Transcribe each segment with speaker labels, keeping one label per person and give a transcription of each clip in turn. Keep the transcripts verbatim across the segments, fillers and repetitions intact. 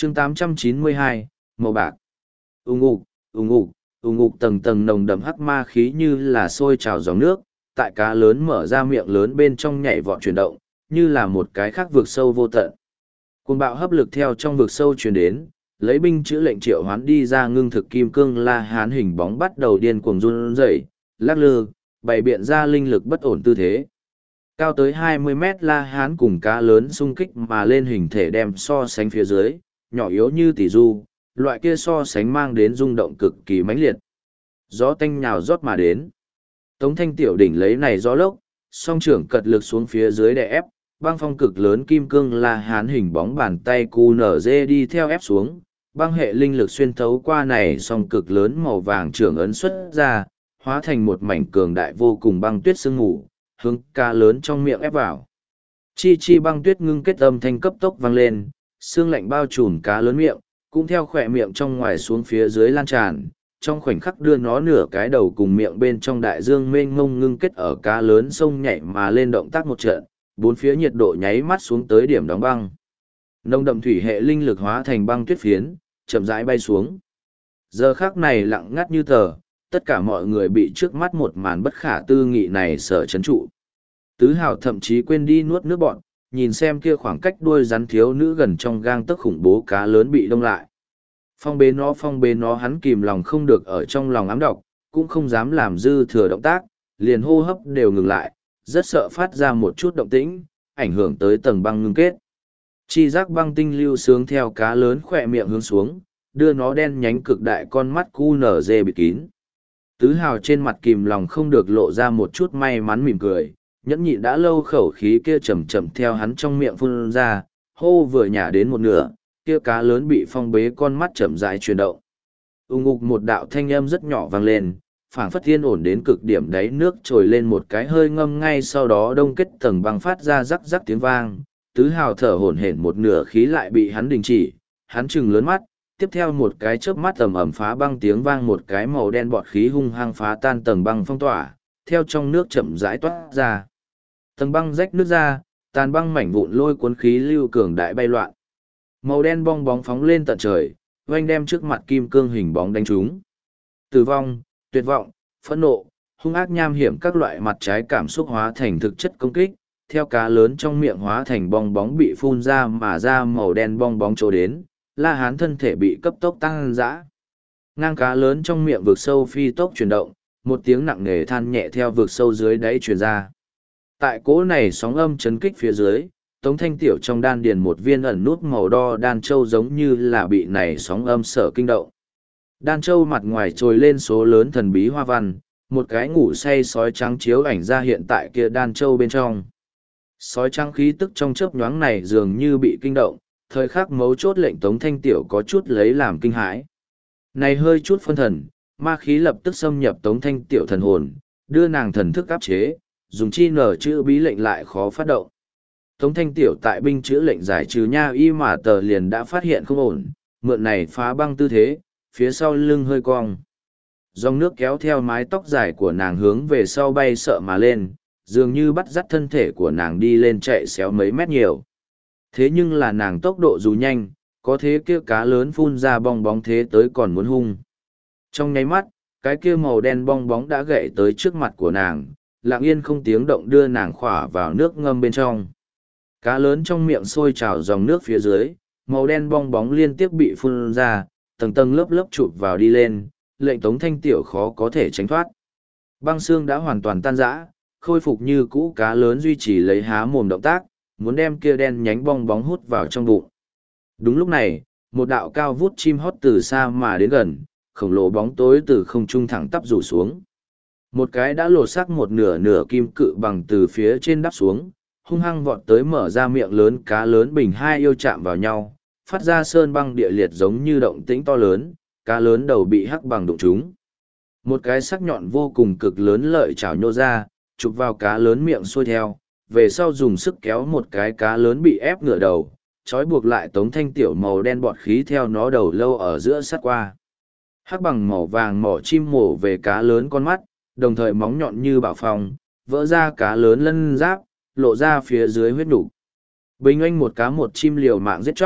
Speaker 1: chương tám trăm chín mươi hai, màu bạc. Ùng ục, ùng ục, ùng ục, tầng tầng nồng đậm hắc ma khí như là sôi trào dòng nước, tại cá lớn mở ra miệng lớn bên trong nhảy vọt chuyển động, như là một cái khác vực sâu vô tận. Cuồng bạo hấp lực theo trong vực sâu truyền đến, lấy binh chữ lệnh triệu hoán đi ra ngưng thực kim cương la hán hình bóng bắt đầu điên cuồng run rẩy, lắc lư, bày biện ra linh lực bất ổn tư thế. Cao tới hai mươi mét la hán cùng cá lớn xung kích mà lên hình thể đem so sánh phía dưới, nhỏ yếu như tỷ du, loại kia so sánh mang đến rung động cực kỳ mãnh liệt. Gió tanh nhào rót mà đến. Tống Thanh tiểu đỉnh lấy này gió lốc, song trưởng cật lực xuống phía dưới đè ép, băng phong cực lớn kim cương la hán hình bóng bàn tay cu nở dê đi theo ép xuống, băng hệ linh lực xuyên thấu qua này song cực lớn màu vàng trưởng ấn xuất ra, hóa thành một mảnh cường đại vô cùng băng tuyết sương ngủ, hướng cá lớn trong miệng ép vào. Chi chi băng tuyết ngưng kết âm thanh cấp tốc vang lên, xương lạnh bao trùm cá lớn miệng, cũng theo khỏe miệng trong ngoài xuống phía dưới lan tràn, trong khoảnh khắc đưa nó nửa cái đầu cùng miệng bên trong đại dương mênh mông ngưng kết ở cá lớn sông nhảy mà lên động tác một trận, bốn phía nhiệt độ nháy mắt xuống tới điểm đóng băng. Nông đậm thủy hệ linh lực hóa thành băng tuyết phiến, chậm rãi bay xuống. Giờ khắc này lặng ngắt như tờ, tất cả mọi người bị trước mắt một màn bất khả tư nghị này sợ chấn trụ. Tứ Hào thậm chí quên đi nuốt nước bọn, nhìn xem kia khoảng cách đuôi rắn thiếu nữ gần trong gang tấc khủng bố cá lớn bị đông lại. Phong bế nó phong bế nó hắn kìm lòng không được ở trong lòng ám độc, cũng không dám làm dư thừa động tác, liền hô hấp đều ngừng lại, rất sợ phát ra một chút động tĩnh, ảnh hưởng tới tầng băng ngưng kết. Chi giác băng tinh lưu sướng theo cá lớn khỏe miệng hướng xuống, đưa nó đen nhánh cực đại con mắt cu nở dê bịt kín. Tứ Hào trên mặt kìm lòng không được lộ ra một chút may mắn mỉm cười, nhẫn nhịn đã lâu khẩu khí kia chậm chậm theo hắn trong miệng phun ra, hô vừa nhả đến một nửa, kia cá lớn bị phong bế con mắt chậm rãi chuyển động. Ung ục một đạo thanh âm rất nhỏ vang lên, phảng phất thiên ổn đến cực điểm đáy nước trồi lên một cái hơi ngâm ngay sau đó đông kết tầng băng phát ra rắc rắc tiếng vang. Tứ Hào thở hổn hển một nửa khí lại bị hắn đình chỉ, hắn trừng lớn mắt, tiếp theo một cái chớp mắt ầm ầm phá băng tiếng vang, một cái màu đen bọt khí hung hăng phá tan tầng băng phong tỏa, theo trong nước chậm rãi toát ra. Tầng băng rách nước ra, tàn băng mảnh vụn lôi cuốn khí lưu cường đại bay loạn. Màu đen bong bóng phóng lên tận trời, oanh đem trước mặt kim cương hình bóng đánh trúng. Tử vong, tuyệt vọng, phẫn nộ, hung ác nham hiểm các loại mặt trái cảm xúc hóa thành thực chất công kích, theo cá lớn trong miệng hóa thành bong bóng bị phun ra mà ra màu đen bong bóng trổ đến, La Hán thân thể bị cấp tốc tăng dã. Ngang cá lớn trong miệng vực sâu phi tốc chuyển động, một tiếng nặng nề than nhẹ theo vực sâu dưới đáy truyền ra. Tại cỗ này sóng âm chấn kích phía dưới, Tống Thanh Tiểu trong đan điền một viên ẩn nút màu đo đan châu giống như là bị này sóng âm sở kinh động. Đan châu mặt ngoài trồi lên số lớn thần bí hoa văn, một cái ngủ say sói trắng chiếu ảnh ra hiện tại kia đan châu bên trong. Sói trắng khí tức trong chớp nhoáng này dường như bị kinh động, thời khắc mấu chốt lệnh Tống Thanh Tiểu có chút lấy làm kinh hãi. Này hơi chút phân thần, ma khí lập tức xâm nhập Tống Thanh Tiểu thần hồn, đưa nàng thần thức áp chế, dùng chi nở chữ bí lệnh lại khó phát động. Tống Thanh Tiểu tại binh chữ lệnh giải trừ nha y mà tờ liền đã phát hiện không ổn, mượn này phá băng tư thế, phía sau lưng hơi cong. Dòng nước kéo theo mái tóc dài của nàng hướng về sau bay sợ mà lên, dường như bắt dắt thân thể của nàng đi lên chạy xéo mấy mét nhiều. Thế nhưng là nàng tốc độ dù nhanh, có thế kia cá lớn phun ra bong bóng thế tới còn muốn hung. Trong nháy mắt, cái kia màu đen bong bóng đã gậy tới trước mặt của nàng, lặng yên không tiếng động đưa nàng khỏa vào nước ngâm bên trong. Cá lớn trong miệng sôi trào dòng nước phía dưới, màu đen bong bóng liên tiếp bị phun ra, tầng tầng lớp lớp chụp vào đi lên, lệnh Tống Thanh Tiểu khó có thể tránh thoát. Băng xương đã hoàn toàn tan rã, khôi phục như cũ, cá lớn duy trì lấy há mồm động tác, muốn đem kia đen nhánh bong bóng hút vào trong bụng. Đúng lúc này, một đạo cao vút chim hót từ xa mà đến gần, khổng lồ bóng tối từ không trung thẳng tắp rủ xuống. Một cái đã lột xác một nửa nửa kim cự bằng từ phía trên đắp xuống, hung hăng vọt tới mở ra miệng lớn, cá lớn bình hai yêu chạm vào nhau, phát ra sơn băng địa liệt giống như động tĩnh to lớn, cá lớn đầu bị hắc bằng đụng trúng. Một cái sắc nhọn vô cùng cực lớn lợi chảo nhô ra, chụp vào cá lớn miệng xuôi theo, về sau dùng sức kéo một cái cá lớn bị ép ngửa đầu, trói buộc lại Tống Thanh Tiểu màu đen bọt khí theo nó đầu lâu ở giữa sát qua. Hắc bằng màu vàng mỏ chim mổ về cá lớn con mắt, đồng thời móng nhọn như bảo phong, vỡ ra cá lớn lân giáp, lộ ra phía dưới huyết nục. Bình oanh một cá một chim liều mạng giết chóc,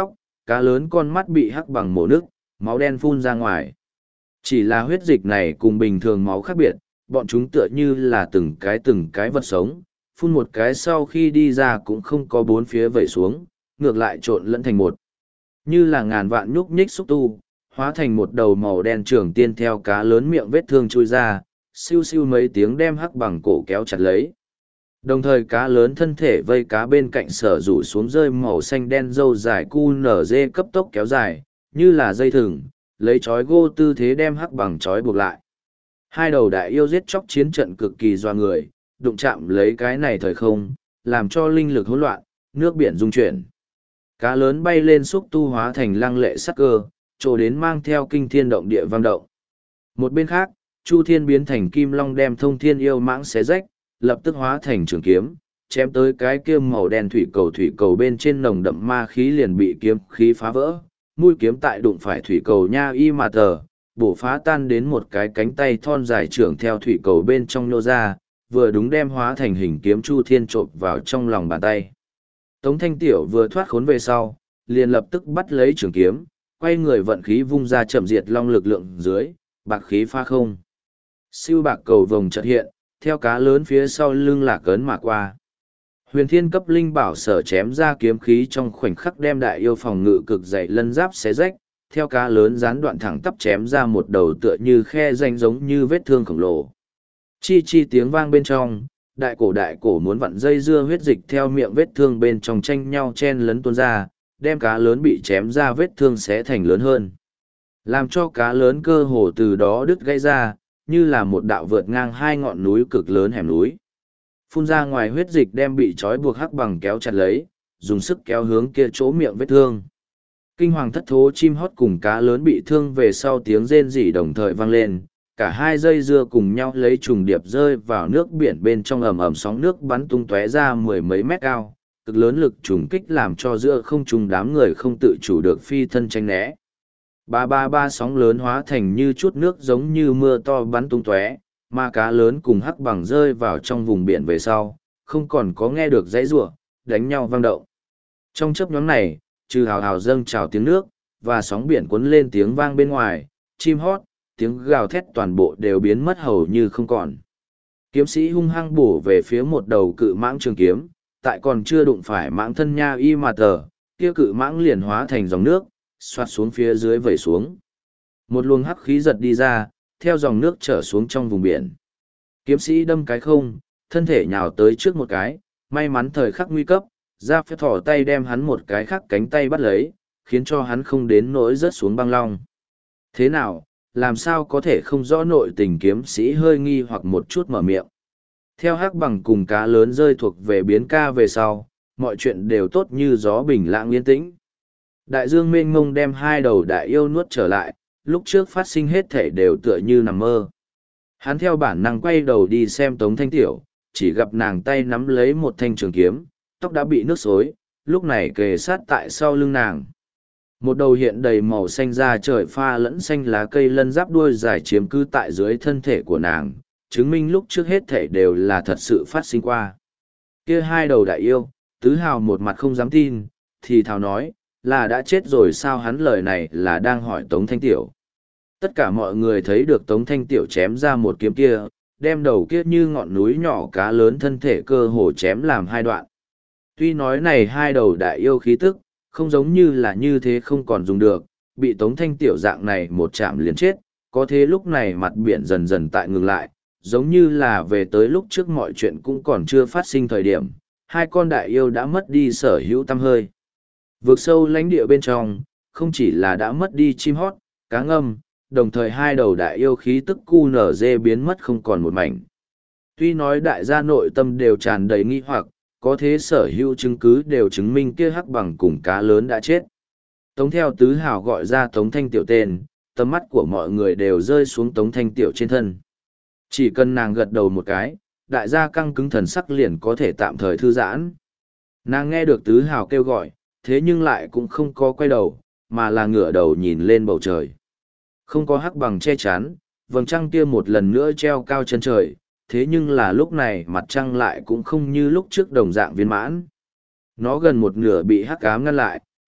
Speaker 1: cá lớn con mắt bị hắc bằng mổ nước, máu đen phun ra ngoài. Chỉ là huyết dịch này cùng bình thường máu khác biệt, bọn chúng tựa như là từng cái từng cái vật sống, phun một cái sau khi đi ra cũng không có bốn phía vẩy xuống, ngược lại trộn lẫn thành một. Như là ngàn vạn nhúc nhích xúc tu, hóa thành một đầu màu đen trường tiên theo cá lớn miệng vết thương chui ra, siêu siêu mấy tiếng đem hắc bằng cổ kéo chặt lấy. Đồng thời cá lớn thân thể vây cá bên cạnh sở rủ xuống rơi màu xanh đen râu dài cu nở dê cấp tốc kéo dài, như là dây thừng, lấy chói gô tư thế đem hắc bằng chói buộc lại. Hai đầu đại yêu giết chóc chiến trận cực kỳ doa người, đụng chạm lấy cái này thời không, làm cho linh lực hỗn loạn, nước biển rung chuyển. Cá lớn bay lên xúc tu hóa thành lăng lệ sắc cơ, trổ đến mang theo kinh thiên động địa vang động. Một bên khác, Chu Thiên biến thành kim long đem thông thiên yêu mãng xé rách, lập tức hóa thành trường kiếm, chém tới cái kia màu đen thủy cầu thủy cầu bên trên nồng đậm ma khí liền bị kiếm khí phá vỡ, mũi kiếm tại đụng phải thủy cầu nha y mà tờ, bổ phá tan đến một cái cánh tay thon dài trưởng theo thủy cầu bên trong nhô ra, vừa đúng đem hóa thành hình kiếm Chu Thiên trộn vào trong lòng bàn tay. Tống Thanh Tiểu vừa thoát khốn về sau, liền lập tức bắt lấy trường kiếm, quay người vận khí vung ra chậm diệt long lực lượng dưới, bạc khí pha không. Siêu bạc cầu vồng chợt hiện, theo cá lớn phía sau lưng lạc ấn mà qua. Huyền thiên cấp linh bảo sở chém ra kiếm khí trong khoảnh khắc đem đại yêu phòng ngự cực dày lân giáp xé rách, theo cá lớn gián đoạn thẳng tắp chém ra một đầu tựa như khe danh giống như vết thương khổng lồ. Chi chi tiếng vang bên trong, đại cổ đại cổ muốn vặn dây dưa huyết dịch theo miệng vết thương bên trong tranh nhau chen lấn tuôn ra, đem cá lớn bị chém ra vết thương xé thành lớn hơn. Làm cho cá lớn cơ hồ từ đó đứt gãy ra, như là một đạo vượt ngang hai ngọn núi cực lớn hẻm núi. Phun ra ngoài huyết dịch đem bị trói buộc hắc bằng kéo chặt lấy, dùng sức kéo hướng kia chỗ miệng vết thương. Kinh hoàng thất thố chim hót cùng cá lớn bị thương về sau tiếng rên rỉ đồng thời vang lên, cả hai dây dưa cùng nhau lấy trùng điệp rơi vào nước biển bên trong ầm ầm sóng nước bắn tung tóe ra mười mấy mét cao, cực lớn lực trùng kích làm cho giữa không trung đám người không tự chủ được phi thân tránh né. Ba ba ba sóng lớn hóa thành như chút nước giống như mưa to bắn tung tóe, mà cá lớn cùng hắc bằng rơi vào trong vùng biển về sau, không còn có nghe được dãy rủa, đánh nhau vang động. Trong chớp nhoáng này, trừ hào hào dâng trào tiếng nước, và sóng biển cuốn lên tiếng vang bên ngoài, chim hót, tiếng gào thét toàn bộ đều biến mất hầu như không còn. Kiếm sĩ hung hăng bổ về phía một đầu cự mãng trường kiếm, tại còn chưa đụng phải mãng thân nha y mà tờ, kia cự mãng liền hóa thành dòng nước, xoát xuống phía dưới vẩy xuống. Một luồng hắc khí giật đi ra, theo dòng nước trở xuống trong vùng biển. Kiếm sĩ đâm cái không, thân thể nhào tới trước một cái, may mắn thời khắc nguy cấp, ra phép thỏ tay đem hắn một cái khác cánh tay bắt lấy, khiến cho hắn không đến nỗi rớt xuống băng long. Thế nào, làm sao có thể không rõ nội tình kiếm sĩ hơi nghi hoặc một chút mở miệng. Theo hắc bằng cùng cá lớn rơi thuộc về biến ca về sau, mọi chuyện đều tốt như gió bình lặng yên tĩnh. Đại dương mênh mông đem hai đầu đại yêu nuốt trở lại, lúc trước phát sinh hết thể đều tựa như nằm mơ. Hắn theo bản năng quay đầu đi xem Tống Thanh Tiểu, chỉ gặp nàng tay nắm lấy một thanh trường kiếm, tóc đã bị nước xối, lúc này kề sát tại sau lưng nàng. Một đầu hiện đầy màu xanh da trời pha lẫn xanh lá cây lân giáp đuôi dài chiếm cứ tại dưới thân thể của nàng, chứng minh lúc trước hết thể đều là thật sự phát sinh qua. Kia hai đầu đại yêu, tứ hào một mặt không dám tin, thì thào nói, là đã chết rồi sao, hắn lời này là đang hỏi Tống Thanh Tiểu. Tất cả mọi người thấy được Tống Thanh Tiểu chém ra một kiếm kia, đem đầu kia như ngọn núi nhỏ cá lớn thân thể cơ hồ chém làm hai đoạn. Tuy nói này hai đầu đại yêu khí tức, không giống như là như thế không còn dùng được, bị Tống Thanh Tiểu dạng này một chạm liền chết, có thế lúc này mặt biển dần dần tại ngừng lại, giống như là về tới lúc trước mọi chuyện cũng còn chưa phát sinh thời điểm, hai con đại yêu đã mất đi sở hữu tăm hơi. Vượt sâu lãnh địa bên trong, không chỉ là đã mất đi chim hót, cá ngâm, đồng thời hai đầu đại yêu khí tức cu nở dê biến mất không còn một mảnh. Tuy nói đại gia nội tâm đều tràn đầy nghi hoặc, có thế sở hữu chứng cứ đều chứng minh kia hắc bằng cùng cá lớn đã chết. Tống theo tứ hào gọi ra Tống Thanh Tiểu tên, tầm mắt của mọi người đều rơi xuống Tống Thanh Tiểu trên thân. Chỉ cần nàng gật đầu một cái, đại gia căng cứng thần sắc liền có thể tạm thời thư giãn. Nàng nghe được tứ hào kêu gọi, thế nhưng lại cũng không có quay đầu, mà là ngửa đầu nhìn lên bầu trời. Không có hắc bằng che chắn, vầng trăng kia một lần nữa treo cao chân trời, thế nhưng là lúc này mặt trăng lại cũng không như lúc trước đồng dạng viên mãn. Nó gần một nửa bị hắc ám ngăn lại,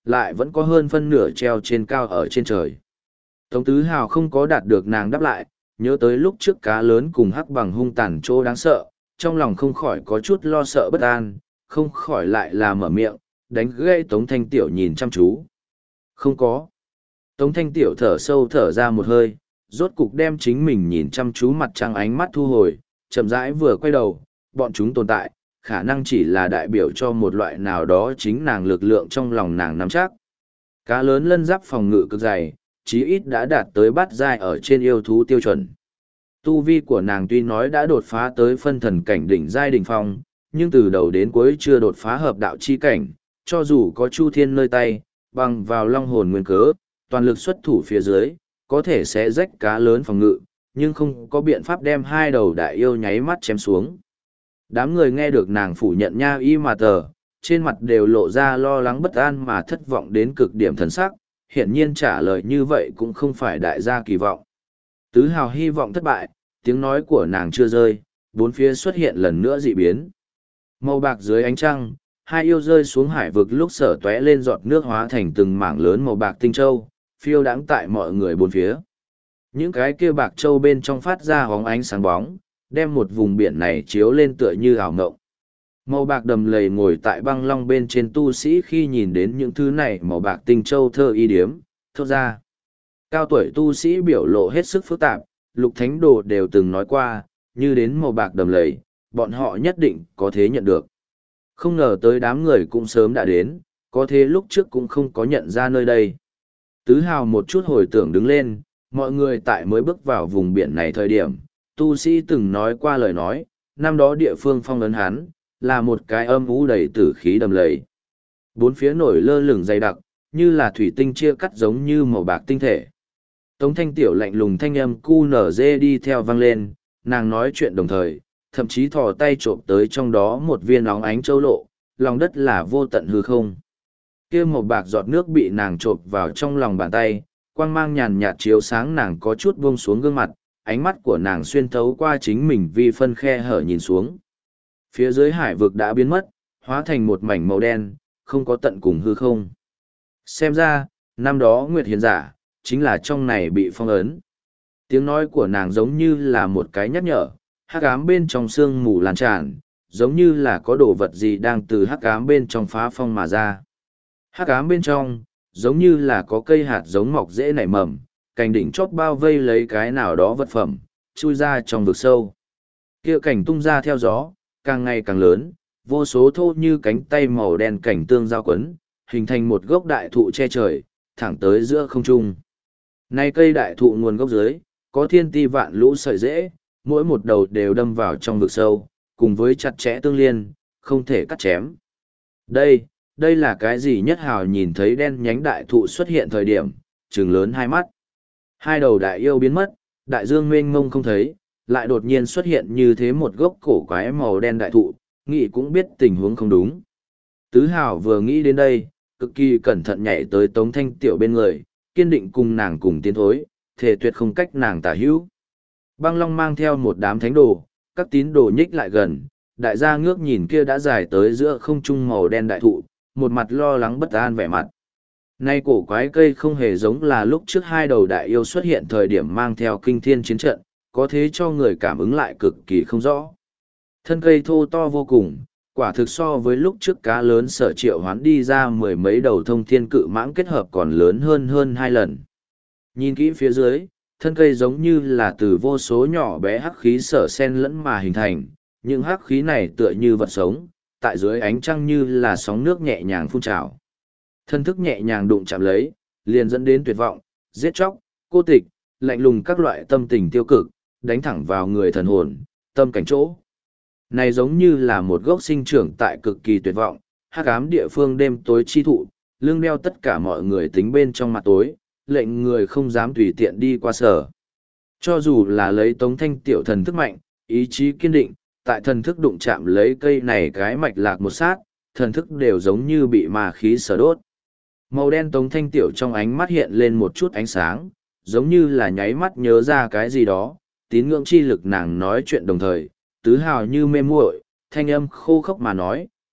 Speaker 1: lại vẫn có hơn phân nửa treo trên cao ở trên trời. Tống Tứ Hào không có đạt được nàng đáp lại, nhớ tới lúc trước cá lớn cùng hắc bằng hung tàn chỗ đáng sợ, trong lòng không khỏi có chút lo sợ bất an, không khỏi lại là mở miệng, đánh gây Tống Thanh Tiểu nhìn chăm chú. Không có. Tống Thanh Tiểu thở sâu thở ra một hơi, rốt cục đem chính mình nhìn chăm chú mặt trăng ánh mắt thu hồi, chậm rãi vừa quay đầu, bọn chúng tồn tại, khả năng chỉ là đại biểu cho một loại nào đó chính nàng lực lượng trong lòng nàng nắm chắc. Cá lớn lân giáp phòng ngự cực dày, chí ít đã đạt tới bát giai ở trên yêu thú tiêu chuẩn. Tu vi của nàng tuy nói đã đột phá tới phân thần cảnh đỉnh giai đỉnh phong, nhưng từ đầu đến cuối chưa đột phá hợp đạo chi cảnh, cho dù có Chu Thiên nơi tay, bằng vào long hồn nguyên cớ, toàn lực xuất thủ phía dưới, có thể sẽ rách cá lớn phòng ngự, nhưng không có biện pháp đem hai đầu đại yêu nháy mắt chém xuống. Đám người nghe được nàng phủ nhận nha y mà tờ, trên mặt đều lộ ra lo lắng bất an mà thất vọng đến cực điểm thần sắc, hiển nhiên trả lời như vậy cũng không phải đại gia kỳ vọng. Tứ Hào hy vọng thất bại, tiếng nói của nàng chưa rơi, bốn phía xuất hiện lần nữa dị biến. Màu bạc dưới ánh trăng, hai yêu rơi xuống hải vực lúc sở tóe lên giọt nước hóa thành từng mảng lớn màu bạc tinh châu, phiêu đãng tại mọi người bốn phía. Những cái kia bạc châu bên trong phát ra hóng ánh sáng bóng, đem một vùng biển này chiếu lên tựa như ảo ngộng. Màu bạc đầm lầy ngồi tại băng long bên trên tu sĩ khi nhìn đến những thứ này màu bạc tinh châu thơ y điếm, thốt ra. Cao tuổi tu sĩ biểu lộ hết sức phức tạp, Lục Thánh Đồ đều từng nói qua, như đến màu bạc đầm lầy, bọn họ nhất định có thế nhận được. Không ngờ tới đám người cũng sớm đã đến, có thế lúc trước cũng không có nhận ra nơi đây. Tứ Hào một chút hồi tưởng đứng lên, mọi người tại mới bước vào vùng biển này thời điểm, tu sĩ từng nói qua lời nói, năm đó địa phương phong ấn hắn, là một cái âm u đầy tử khí đầm lầy. Bốn phía nổi lơ lửng dày đặc, như là thủy tinh chia cắt giống như màu bạc tinh thể. Tống Thanh Tiểu lạnh lùng thanh âm cu nở dê đi theo vang lên, nàng nói chuyện đồng thời, thậm chí thò tay trộm tới trong đó một viên óng ánh châu lộ, lòng đất là vô tận hư không. Kia một bạc giọt nước bị nàng trộm vào trong lòng bàn tay, quang mang nhàn nhạt chiếu sáng nàng có chút buông xuống gương mặt, ánh mắt của nàng xuyên thấu qua chính mình vi phân khe hở nhìn xuống. Phía dưới hải vực đã biến mất, hóa thành một mảnh màu đen, không có tận cùng hư không. Xem ra, năm đó Nguyệt Hiền giả, chính là trong này bị phong ấn. Tiếng nói của nàng giống như là một cái nhắc nhở, hắc ám bên trong sương mù lan tràn, giống như là có đồ vật gì đang từ hắc ám bên trong phá phong mà ra. Hắc ám bên trong, giống như là có cây hạt giống mọc dễ nảy mầm, cành đỉnh chót bao vây lấy cái nào đó vật phẩm, chui ra trong vực sâu. Kia cảnh tung ra theo gió, càng ngày càng lớn, vô số thô như cánh tay màu đen cảnh tương giao quấn, hình thành một gốc đại thụ che trời, thẳng tới giữa không trung. Nay cây đại thụ nguồn gốc dưới, có thiên ti vạn lũ sợi rễ, mỗi một đầu đều đâm vào trong vực sâu, cùng với chặt chẽ tương liên, không thể cắt chém. Đây, đây là cái gì Nhất Hào nhìn thấy đen nhánh đại thụ xuất hiện thời điểm, trừng lớn hai mắt. Hai đầu đại yêu biến mất, đại dương mênh mông không thấy, lại đột nhiên xuất hiện như thế một gốc cổ quái màu đen đại thụ, nghĩ cũng biết tình huống không đúng. Tứ Hào vừa nghĩ đến đây, cực kỳ cẩn thận nhảy tới Tống Thanh Tiểu bên người, kiên định cùng nàng cùng tiến thối, thể tuyệt không cách nàng tả hữu. Băng Long mang theo một đám thánh đồ, các tín đồ nhích lại gần, đại gia ngước nhìn kia đã dài tới giữa không trung màu đen đại thụ, một mặt lo lắng bất an vẻ mặt. Nay cổ quái cây không hề giống là lúc trước hai đầu đại yêu xuất hiện thời điểm mang theo kinh thiên chiến trận, có thế cho người cảm ứng lại cực kỳ không rõ. Thân cây thô to vô cùng, quả thực so với lúc trước cá lớn sở triệu hoán đi ra mười mấy đầu thông thiên cự mãng kết hợp còn lớn hơn hơn hai lần. Nhìn kỹ phía dưới, thân cây giống như là từ vô số nhỏ bé hắc khí sở sen lẫn mà hình thành, những hắc khí này tựa như vật sống, tại dưới ánh trăng như là sóng nước nhẹ nhàng phun trào. Thân thức nhẹ nhàng đụng chạm lấy, liền dẫn đến tuyệt vọng, giết chóc, cô tịch, lạnh lùng các loại tâm tình tiêu cực, đánh thẳng vào người thần hồn, tâm cảnh chỗ. Này giống như là một gốc sinh trưởng tại cực kỳ tuyệt vọng, hắc ám địa phương đêm tối chi thụ, lưng đeo tất cả mọi người tính bên trong mặt tối, lệnh người không dám tùy tiện đi qua sở. Cho dù là lấy Tống Thanh Tiểu thần thức mạnh, ý chí kiên định, tại thần thức đụng chạm lấy cây này cái mạch lạc một sát, thần thức đều giống như bị ma khí sở đốt. Màu đen Tống Thanh Tiểu trong ánh mắt hiện lên một chút ánh sáng, giống như là nháy mắt nhớ ra cái gì đó, tín ngưỡng chi lực nàng nói chuyện đồng thời, Tứ Hào như mê muội, thanh âm khô khốc mà nói,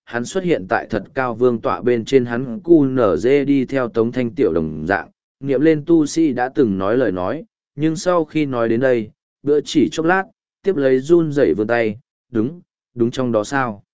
Speaker 1: hắn xuất hiện tại thật cao vương tọa bên trên hắn cu nở dê đi theo tống thanh tiểu đồng dạng, nghiệm lên tu sĩ đã từng nói lời nói, nhưng sau khi nói đến đây, bữa chỉ chốc lát, tiếp lấy run rẩy vươn tay, đúng, đúng trong đó sao.